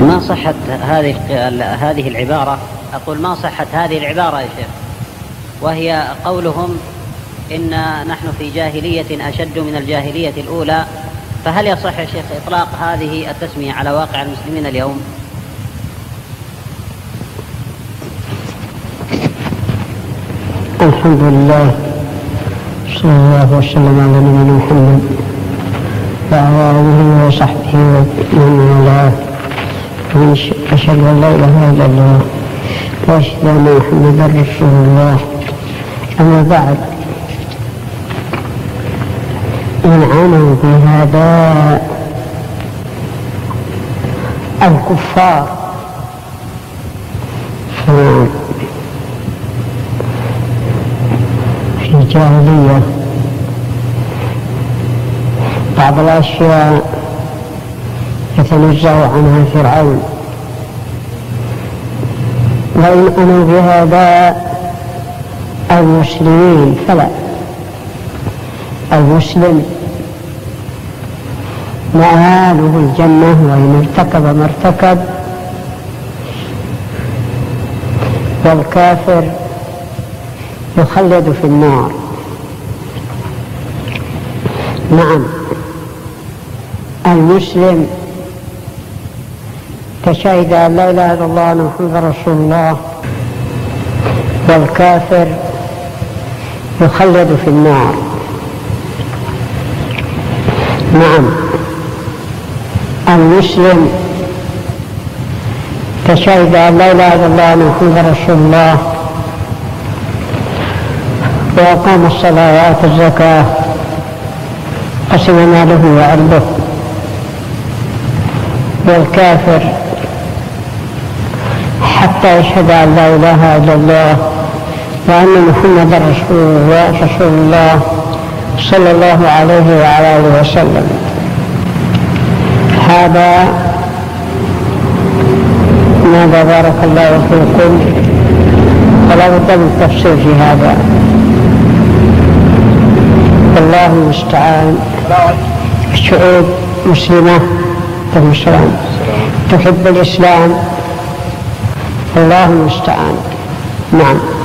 ما صحت هذه العبارة؟ أقول ما صحت هذه العبارة يا شيخ، وهي قولهم إن نحن في جاهلية أشد من الجاهلية الأولى، فهل يصح يا شيخ إطلاق هذه التسمية على واقع المسلمين اليوم؟ الحمد لله، صلى الله وسلم على نبينا محمد وعلى آله وصحبه ومن والاه، أشهد أن لا إله إلا الله وأشهد أن محمدا رسول الله. أما بعد، إن عانوا بهذا الكفار في الجاهلية بعض الأشياء يتنزه عنها فرعون، وإن أنوا بهذا المسلمين فلا. المسلم مآله الجنة وإن ارتكب ما ارتكب، والكافر يخلد في النار. نعم، المسلم كشهد أن لا إله إلا الله وأن محمدا رسول الله، والكافر يخلد في النار. نعم، المسلم كشهد أن لا إله إلا الله وأن محمدا رسول الله، وأقام الصلاة وآتى الزكاة، قسم ماله وعرضه. والكافر حتى يشهد أن لا إله إلا الله وأن محمدا رسول الله صلى الله عليه وعلى آله وسلم. هذا ماذا بارك الله فيكم، فلا بد من التفصيل في هذا، والله المستعان. الشعوب مسلمة تحب الإسلام، الله المستعان. نعم.